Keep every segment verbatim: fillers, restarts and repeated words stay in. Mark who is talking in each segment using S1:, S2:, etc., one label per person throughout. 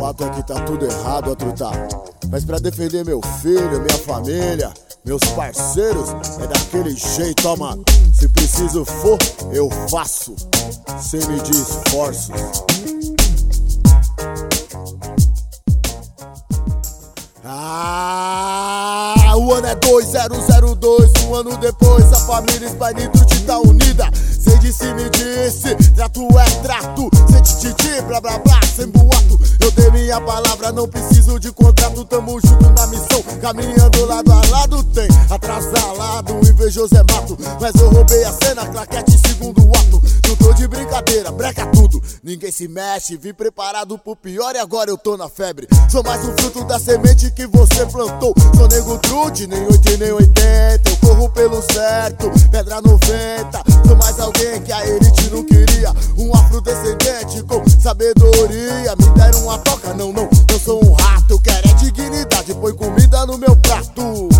S1: fato é que tá tudo errado, ó truta. Mas pra defender meu filho, minha família, meus parceiros, é daquele jeito, ó mano. Se preciso for, eu faço, sem medir esforços. Ah, o ano é dois zero zero dois, um ano depois a família Spy tá unida. Cê disse, me disse, trato é trato, cê tititi, blá blá blá, sem boato. Eu dei minha palavra, não preciso de contrato, tamo junto na missão, caminhando lado a lado. Tem atrasalado, invejoso é mato, mas eu roubei a cena, claquete segundo ato. Não tô de brincadeira, breca tudo, ninguém se mexe, vim preparado pro pior e agora eu tô na febre. Sou mais um fruto da semente que você plantou, sou nego trude, nem oito e nem oitenta. Eu corro pelo certo, pedra noventa. Sou mais alguém que a elite não queria, um afrodescendente com sabedoria. Me deram uma toca, não, não, eu sou um rato. Eu quero é dignidade, põe comida no meu prato,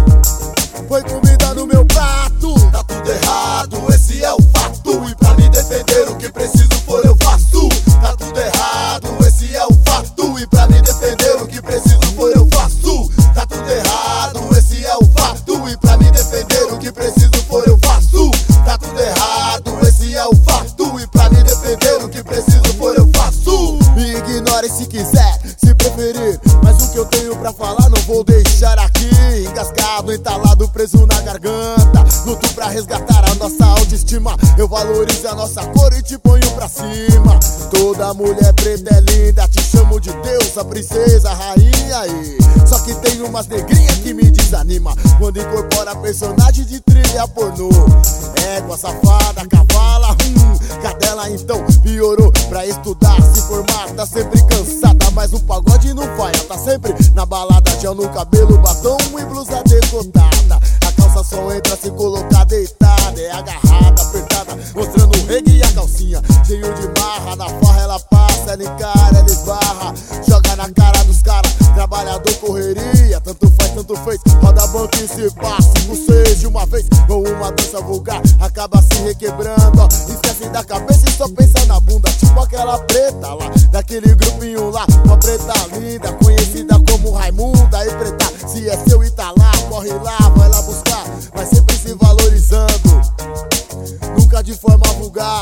S1: põe comida no meu prato. Tá tudo errado, esse é o fato, e pra me defender o que preciso for eu faço. Tá tudo errado, esse é o fato, e pra me defender o que preciso for eu faço. Tá tudo errado, esse é o fato, e pra me defender o que preciso for eu faço. Tá tudo errado, esse é o fato, e pra me defender o que preciso for eu faço. Me ignore se quiser, se preferir, mas o que eu tenho pra falar não vou deixar aqui. Engasgado, entalado, preso na garganta, luto pra resgatar a nossa autoestima. Eu valorizo a nossa cor e te ponho pra cima. Toda mulher preta é linda, te chamo de deusa, princesa, rainha. E só que tem umas negrinhas que me desanima quando incorpora personagem de trilha pornô. Égua, safada, cavala, hum, cadela então piorou. Pra estudar, se formar, tá sempre cansada, mas um pagode não falha, tá sempre na balada. Gel no cabelo, batom e blusa decotada. A calça só entra se colocar deitada, é agarrada, apertada, mostrando o reggae e a calcinha. Cheio de marra, na farra ela passa, ela encara, ela esbarra, joga na cara dos caras. Trabalhador, correria, tanto faz, tanto fez. Roda banco e se passa, vocês de uma vez. Com uma dança vulgar, acaba se requebrando, ó. Esquece da cabeça e só pensa na bunda. Tipo aquela preta lá, daquele grupinho lá. Uma preta linda, conhecida como Raimunda. E preta, se é seu e tá lá, corre lá, vai lá buscar, mas sempre se valorizando, nunca de forma vulgar,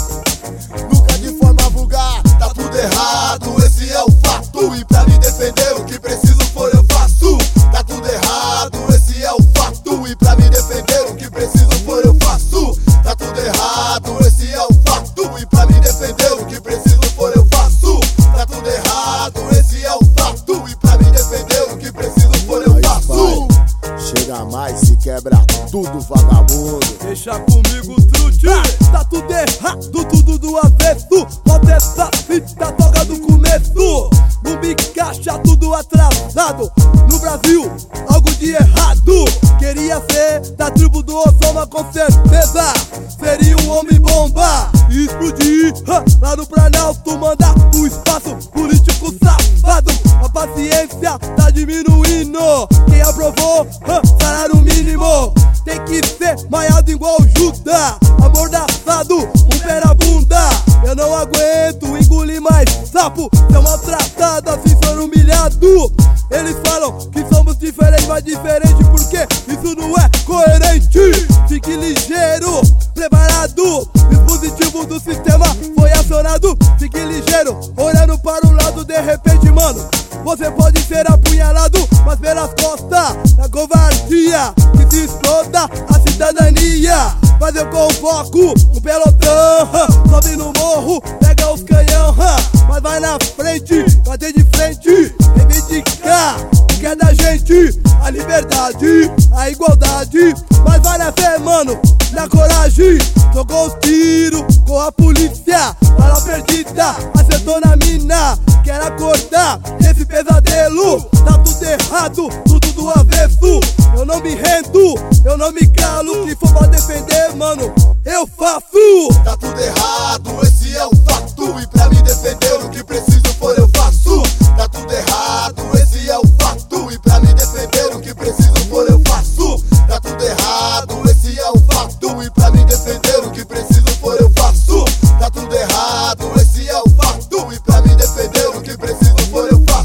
S1: nunca de forma vulgar. Tá tudo errado, esse é o fato, e pra me defender o que preciso for eu faço. Tá tudo errado, esse é o fato, e pra me defender o que preciso for eu faço. Tá tudo errado, esse é o fato, e pra me defender o que preciso for eu faço. Tá tudo errado, esse é o fato, e pra me defender o que preciso for eu faço. Chega mais e quebra tudo, vagabundo.
S2: Deixa comigo, trude. Tá tudo errado, tudo do avesso. Bota essa fita, toca do começo. Não me encaixa, tudo atrasado. No Brasil, algo de errado. Queria ser da tribo do Osama, com certeza seria um homem bomba. E explodir lá no Planalto, mandar o espaço político safado. A paciência tá diminuindo. Quem aprovou, salário mínimo. Tem que ser maiado igual Judas, amordaçado, um pé na bunda. Eu não aguento engolir mais sapo, ser maltratado, assim sou humilhado. Eles falam que somos diferentes, mas diferente porque isso não é coerente. Fique ligeiro, preparado, dispositivo do sistema foi acionado. Fique ligeiro, olhando para o lado, de repente, mano, você pode ser apunhalado, mas pelas costas, na covardia, que se exploda a cidadania. Mas eu convoco um pelotão, sobe no morro, pega os canhão, mas vai na frente, bater de frente, reivindicar o que é da gente, a liberdade, a igualdade. Mas vai na fé, mano, na coragem, jogou os tiros com a polícia, bala perdida, acertou na mina. Quero acordar desse pesadelo, tá tudo errado, tudo do avesso. Eu não me rendo, eu não me calo, que for pra defender, mano, eu faço.
S1: Tá tudo errado, esse é o fato, e pra me defender o que preciso for eu faço. Tá tudo errado, esse é o fato, e pra me defender o que preciso for eu faço. Tá tudo errado, esse é o fato, e pra me defender o que preciso for eu faço. Tá tudo errado, esse é o fato, e pra me defender o que preciso for eu faço.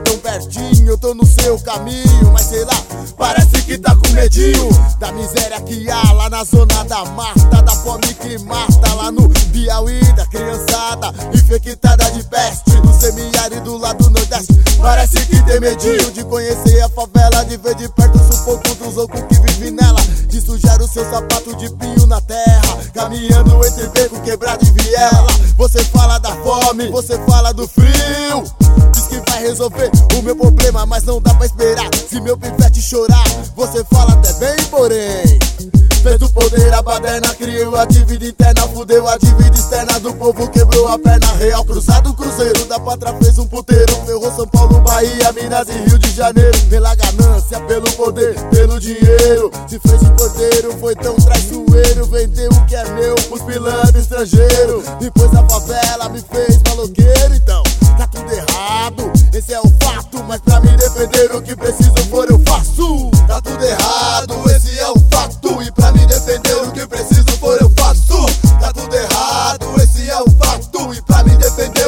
S1: tão pertinho, eu tô no seu caminho, mas sei lá, parece que tá com medinho da miséria que há lá na zona da mata, da fome que mata lá no Piauí, da criançada infectada de peste no semiárido lá do Nordeste. Parece que tem medinho de conhecer a favela, de ver de perto o sufoco dos loucos que vivem nela, de sujar o seu sapato de pinho na terra, caminhando entre beco, quebrado e viela. Você fala da fome, você fala do frio, diz que vai resolver o meu problema, mas não dá pra esperar. Se meu pivete chorar, você fala até bem, porém fez do poder a baderna, criou a dívida interna, fudeu a dívida externa do povo, quebrou a perna. Real cruzado, cruzeiro da pátria fez um puteiro, ferrou São Paulo, Bahia, Minas e Rio de Janeiro. Pela ganância, pelo poder, pelo dinheiro, se fez de cordeiro, foi tão traiçoeiro, vendeu o que é meu pros pilantras estrangeiros. Depois a favela me fez maloqueiro, então tá tudo errado, esse é o fato, mas pra me defender o que preciso for eu faço. Tá tudo errado, esse é o fato, e pra me defender o que preciso for eu faço. Tá tudo errado, esse é o fato, e pra me defender